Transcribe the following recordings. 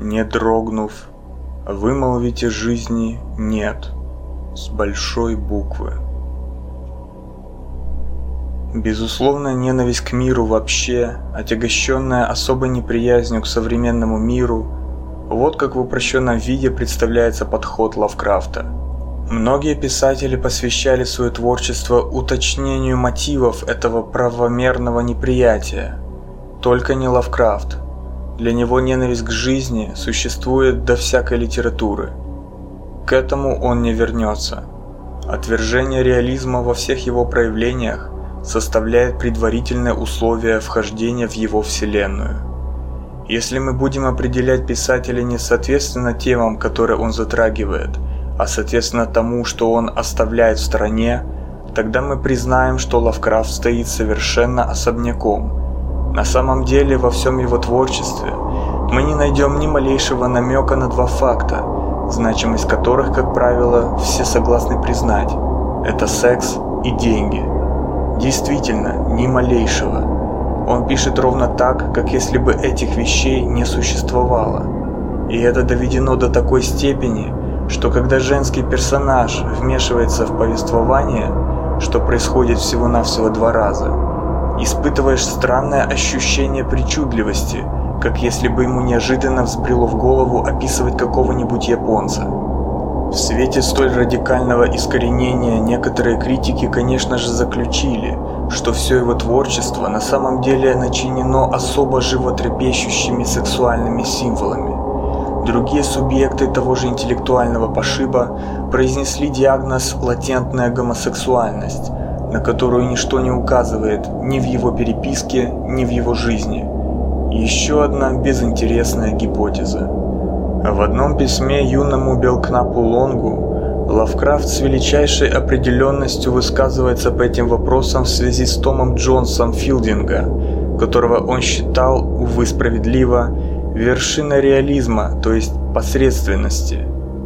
не дрогнув, вымолвите жизни «нет» с большой буквы. Безусловная ненависть к миру вообще, отягощенная особой неприязнью к современному миру, вот как в упрощенном виде представляется подход Лавкрафта. Многие писатели посвящали свое творчество уточнению мотивов этого правомерного неприятия. Только не Лавкрафт. Для него ненависть к жизни существует до всякой литературы. К этому он не вернется. Отвержение реализма во всех его проявлениях составляет предварительное условие вхождения в его вселенную. Если мы будем определять писателя не соответственно темам, которые он затрагивает, а соответственно тому, что он оставляет в стороне, тогда мы признаем, что Лавкрафт стоит совершенно особняком. На самом деле во всем его творчестве мы не найдем ни малейшего намека на два факта, значимость которых, как правило, все согласны признать – это секс и деньги. Действительно, ни малейшего. Он пишет ровно так, как если бы этих вещей не существовало. И это доведено до такой степени, что когда женский персонаж вмешивается в повествование, что происходит всего-навсего 2 раза, испытываешь странное ощущение причудливости, как если бы ему неожиданно взбрело в голову описывать какого-нибудь японца. В свете столь радикального искоренения некоторые критики, конечно же, заключили, что все его творчество на самом деле начинено особо животрепещущими сексуальными символами. Другие субъекты того же интеллектуального пошиба произнесли диагноз «латентная гомосексуальность», на которую ничто не указывает ни в его переписке, ни в его жизни. Еще одна безинтересная гипотеза. В одном письме юному Белкнапу Лонгу Лавкрафт с величайшей определенностью высказывается по этим вопросам в связи с Томом Джонсом Филдинга, которого он считал, увы справедливо, вершиной реализма, то есть посредственности.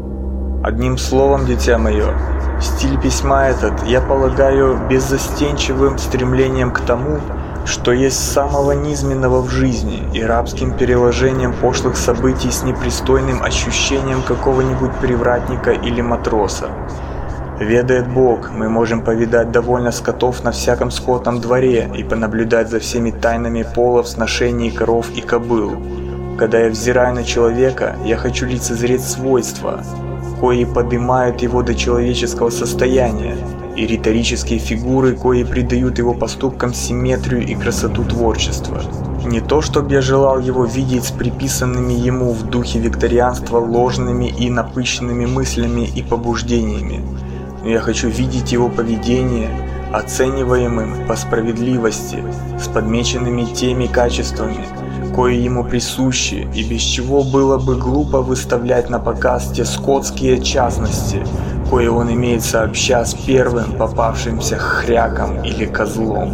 Одним словом, дитя мое, стиль письма этот, я полагаю, беззастенчивым стремлением к тому, что есть самого низменного в жизни, и рабским переложением пошлых событий с непристойным ощущением какого-нибудь привратника или матроса. Ведает Бог, мы можем повидать довольно скотов на всяком скотном дворе и понаблюдать за всеми тайнами пола в сношении коров и кобыл. Когда я взираю на человека, я хочу лицезреть свойства, кои поднимают его до человеческого состояния, и риторические фигуры, кои придают его поступкам симметрию и красоту творчества. Не то, чтобы я желал его видеть с приписанными ему в духе викторианства ложными и напыщенными мыслями и побуждениями, но я хочу видеть его поведение, оцениваемым по справедливости, с подмеченными теми качествами, кои ему присущи, и без чего было бы глупо выставлять на показ те скотские частности, кое он имеет сообща с первым попавшимся хряком или козлом.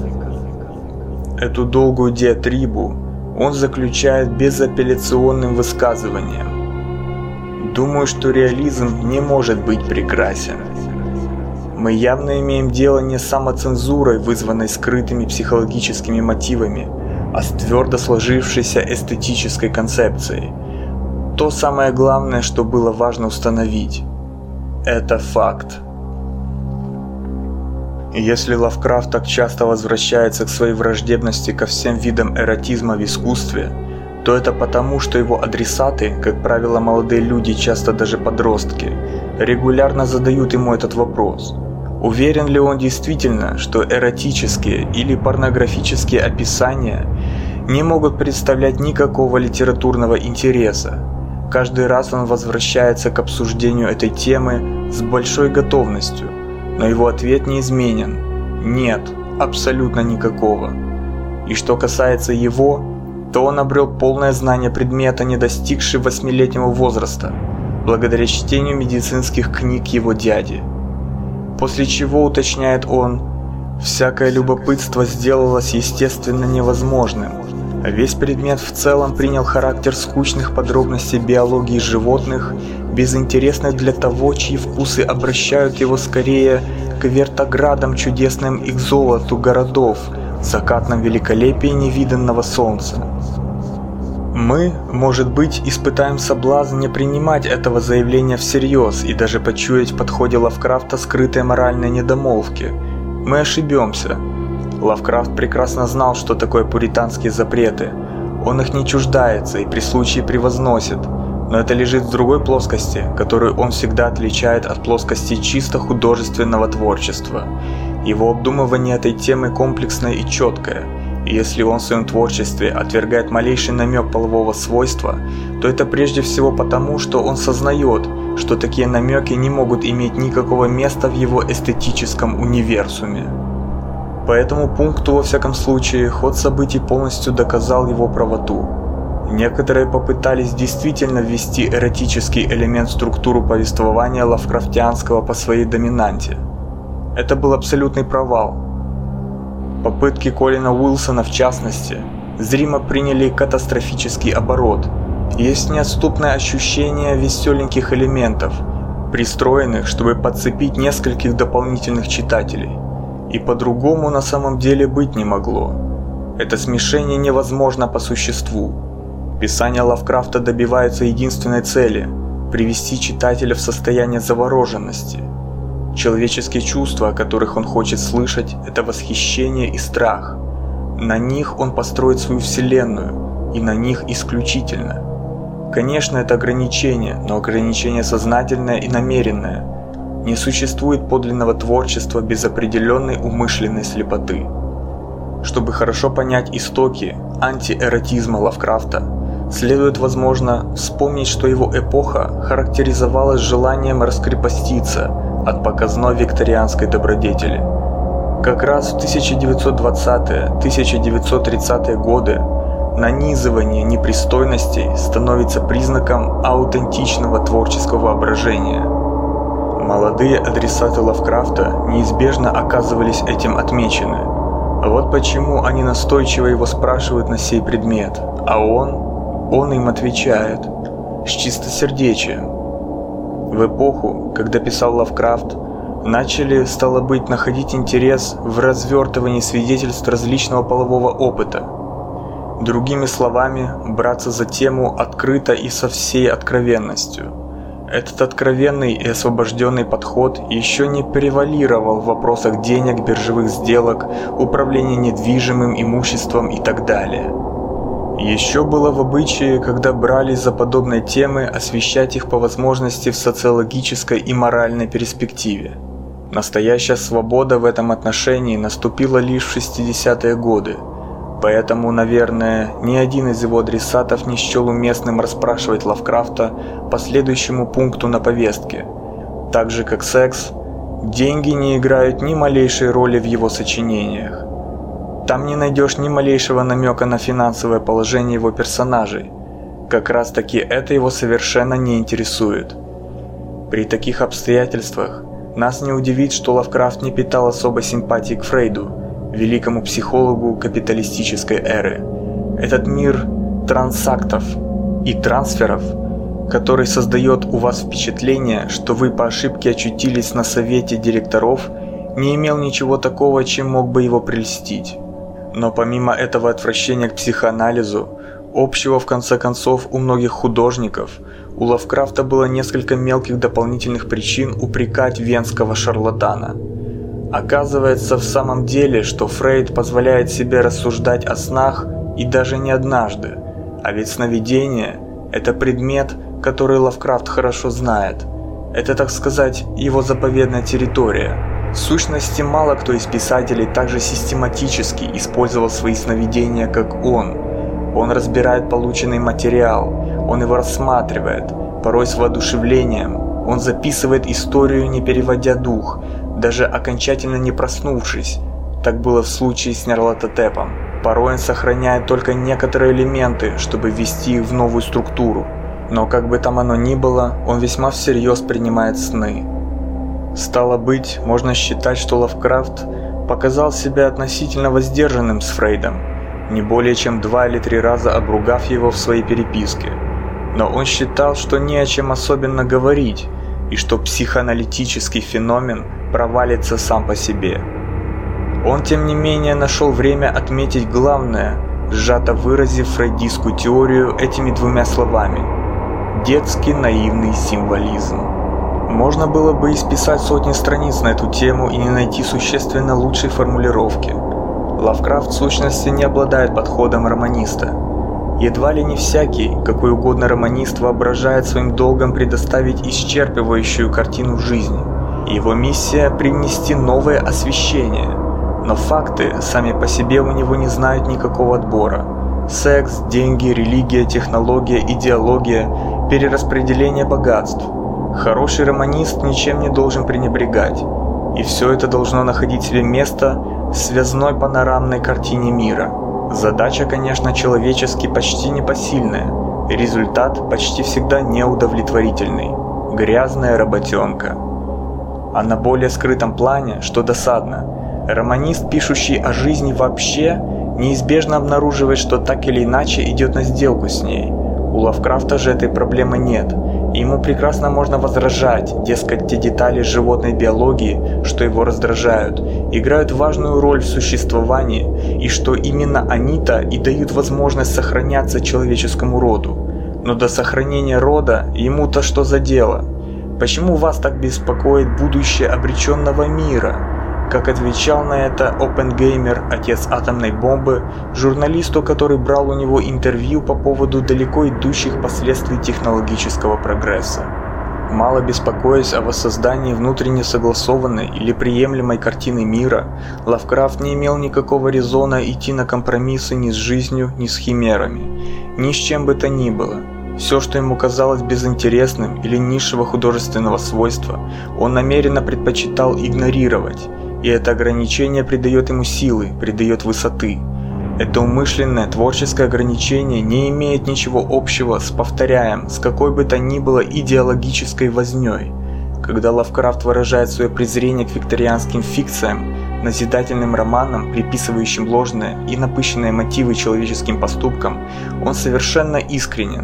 Эту долгую диатрибу он заключает безапелляционным высказыванием. Думаю, что реализм не может быть прекрасен. Мы явно имеем дело не с самоцензурой, вызванной скрытыми психологическими мотивами, а с твердо сложившейся эстетической концепцией. То самое главное, что было важно установить. Это факт. И если Лавкрафт так часто возвращается к своей враждебности ко всем видам эротизма в искусстве, то это потому, что его адресаты, как правило молодые люди, часто даже подростки, регулярно задают ему этот вопрос. Уверен ли он действительно, что эротические или порнографические описания не могут представлять никакого литературного интереса? Каждый раз он возвращается к обсуждению этой темы с большой готовностью, но его ответ неизменен – нет, абсолютно никакого. И что касается его, то он обрел полное знание предмета, не достигший 8-летнего возраста, благодаря чтению медицинских книг его дяди. После чего, уточняет он, всякое любопытство сделалось естественно невозможным. Весь предмет в целом принял характер скучных подробностей биологии животных, безинтересных для того, чьи вкусы обращают его скорее к вертоградам чудесным и к золоту городов, закатном великолепии невиданного солнца. Мы, может быть, испытаем соблазн не принимать этого заявления всерьез и даже почуять в подходе Лавкрафта скрытые моральные недомолвки. Мы ошибемся. Лавкрафт прекрасно знал, что такое пуританские запреты. Он их не чуждается и при случае превозносит. Но это лежит в другой плоскости, которую он всегда отличает от плоскости чисто художественного творчества. Его обдумывание этой темы комплексное и четкое. И если он в своем творчестве отвергает малейший намек полового свойства, то это прежде всего потому, что он сознает, что такие намеки не могут иметь никакого места в его эстетическом универсуме. По этому пункту, во всяком случае, ход событий полностью доказал его правоту. Некоторые попытались действительно ввести эротический элемент в структуру повествования лавкрафтианского по своей доминанте. Это был абсолютный провал. Попытки Колина Уилсона, в частности, зримо приняли катастрофический оборот. Есть неотступное ощущение веселеньких элементов, пристроенных, чтобы подцепить нескольких дополнительных читателей. И по-другому на самом деле быть не могло. Это смешение невозможно по существу. Писание Лавкрафта добивается единственной цели – привести читателя в состояние завороженности. Человеческие чувства, о которых он хочет слышать, это восхищение и страх. На них он построит свою вселенную, и на них исключительно. Конечно, это ограничение, но ограничение сознательное и намеренное. Не существует подлинного творчества без определенной умышленной слепоты. Чтобы хорошо понять истоки антиэротизма Лавкрафта, следует, возможно, вспомнить, что его эпоха характеризовалась желанием раскрепоститься от показной викторианской добродетели. Как раз в 1920-1930-е годы нанизывание непристойностей становится признаком аутентичного творческого воображения. Молодые адресаты Лавкрафта неизбежно оказывались этим отмечены. А вот почему они настойчиво его спрашивают на сей предмет, а он им отвечает с чистосердечием. В эпоху, когда писал Лавкрафт, начали, стало быть, находить интерес в развертывании свидетельств различного полового опыта. Другими словами, браться за тему открыто и со всей откровенностью. Этот откровенный и освобожденный подход еще не превалировал в вопросах денег, биржевых сделок, управления недвижимым имуществом и так далее. Еще было в обычае, когда брались за подобные темы, освещать их по возможности в социологической и моральной перспективе. Настоящая свобода в этом отношении наступила лишь в 60-е годы, поэтому, наверное, ни один из его адресатов не счел уместным расспрашивать Лавкрафта по следующему пункту на повестке. Так же, как секс, деньги не играют ни малейшей роли в его сочинениях. Там не найдешь ни малейшего намека на финансовое положение его персонажей. Как раз таки это его совершенно не интересует. При таких обстоятельствах нас не удивит, что Лавкрафт не питал особой симпатии к Фрейду, великому психологу капиталистической эры. Этот мир трансактов и трансферов, который создает у вас впечатление, что вы по ошибке очутились на совете директоров, не имел ничего такого, чем мог бы его прельстить. Но помимо этого отвращения к психоанализу, общего в конце концов у многих художников, у Лавкрафта было несколько мелких дополнительных причин упрекать венского шарлатана. Оказывается в самом деле, что Фрейд позволяет себе рассуждать о снах и даже не однажды, а ведь сновидение – это предмет, который Лавкрафт хорошо знает. Это, так сказать, его заповедная территория. В сущности, мало кто из писателей так же систематически использовал свои сновидения, как он. Он разбирает полученный материал, он его рассматривает, порой с воодушевлением. Он записывает историю, не переводя дух, даже окончательно не проснувшись. Так было в случае с Нярлатотепом. Порой он сохраняет только некоторые элементы, чтобы ввести их в новую структуру. Но как бы там оно ни было, он весьма всерьез принимает сны. Стало быть, можно считать, что Лавкрафт показал себя относительно воздержанным с Фрейдом, не более чем 2 или 3 раза обругав его в своей переписке. Но он считал, что не о чем особенно говорить, и что психоаналитический феномен провалится сам по себе. Он, тем не менее, нашел время отметить главное сжато выразив фрейдистскую теорию этими двумя словами – детский наивный символизм. Можно было бы исписать сотни страниц на эту тему и не найти существенно лучшей формулировки. Лавкрафт в сущности не обладает подходом романиста. Едва ли не всякий, какой угодно романист, воображает своим долгом предоставить исчерпывающую картину жизни. Его миссия – привнести новое освещение. Но факты сами по себе у него не знают никакого отбора. Секс, деньги, религия, технология, идеология, перераспределение богатств. Хороший романист ничем не должен пренебрегать. И все это должно находить себе место в связной панорамной картине мира. Задача, конечно, человечески почти непосильная. Результат почти всегда неудовлетворительный. Грязная работенка. А на более скрытом плане, что досадно, романист, пишущий о жизни вообще, неизбежно обнаруживает, что так или иначе идет на сделку с ней. У Лавкрафта же этой проблемы нет. И ему прекрасно можно возражать, дескать, те детали животной биологии, что его раздражают, играют важную роль в существовании, и что именно они-то и дают возможность сохраняться человеческому роду. Но до сохранения рода ему-то что за дело? Почему вас так беспокоит будущее обреченного мира? Как отвечал на это Оппенгеймер, отец атомной бомбы, журналисту, который брал у него интервью по поводу далеко идущих последствий технологического прогресса. Мало беспокоясь о воссоздании внутренне согласованной или приемлемой картины мира, Лавкрафт не имел никакого резона идти на компромиссы ни с жизнью, ни с химерами, ни с чем бы то ни было. Все, что ему казалось безинтересным или низшего художественного свойства, он намеренно предпочитал игнорировать. И это ограничение придает ему силы, придает высоты. Это умышленное творческое ограничение не имеет ничего общего с, повторяем, с какой бы то ни было идеологической вознёй. Когда Лавкрафт выражает свое презрение к викторианским фикциям, назидательным романам, приписывающим ложные и напыщенные мотивы человеческим поступкам, он совершенно искренен.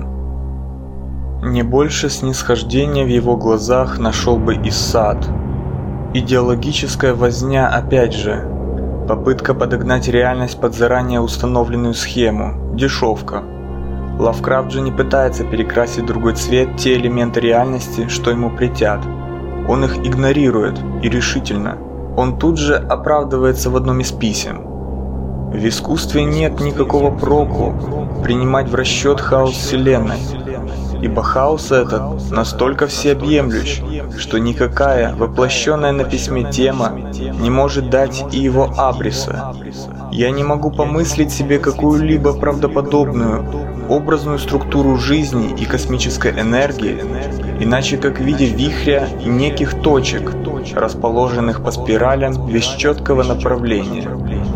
Не больше снисхождения в его глазах нашел бы и Сад. Идеологическая возня опять же. Попытка подогнать реальность под заранее установленную схему. Дешевка. Лавкрафт же не пытается перекрасить в другой цвет те элементы реальности, что ему претят. Он их игнорирует, и решительно. Он тут же оправдывается в одном из писем. В искусстве нет никакого проку принимать в расчет хаос Вселенной. Ибо хаос этот настолько всеобъемлющ, что никакая воплощенная на письме тема не может дать и его абриса. Я не могу помыслить себе какую-либо правдоподобную, образную структуру жизни и космической энергии, иначе как в виде вихря и неких точек, расположенных по спиралям без четкого направления.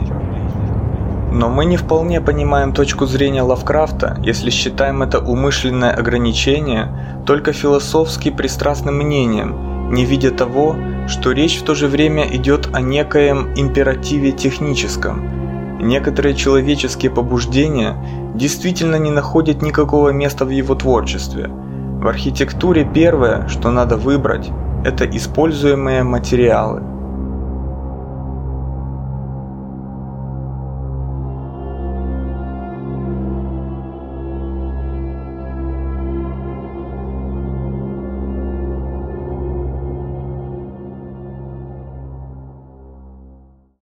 Но мы не вполне понимаем точку зрения Лавкрафта, если считаем это умышленное ограничение только философски пристрастным мнением, не видя того, что речь в то же время идет о некоем императиве техническом. Некоторые человеческие побуждения действительно не находят никакого места в его творчестве. В архитектуре первое, что надо выбрать, это используемые материалы.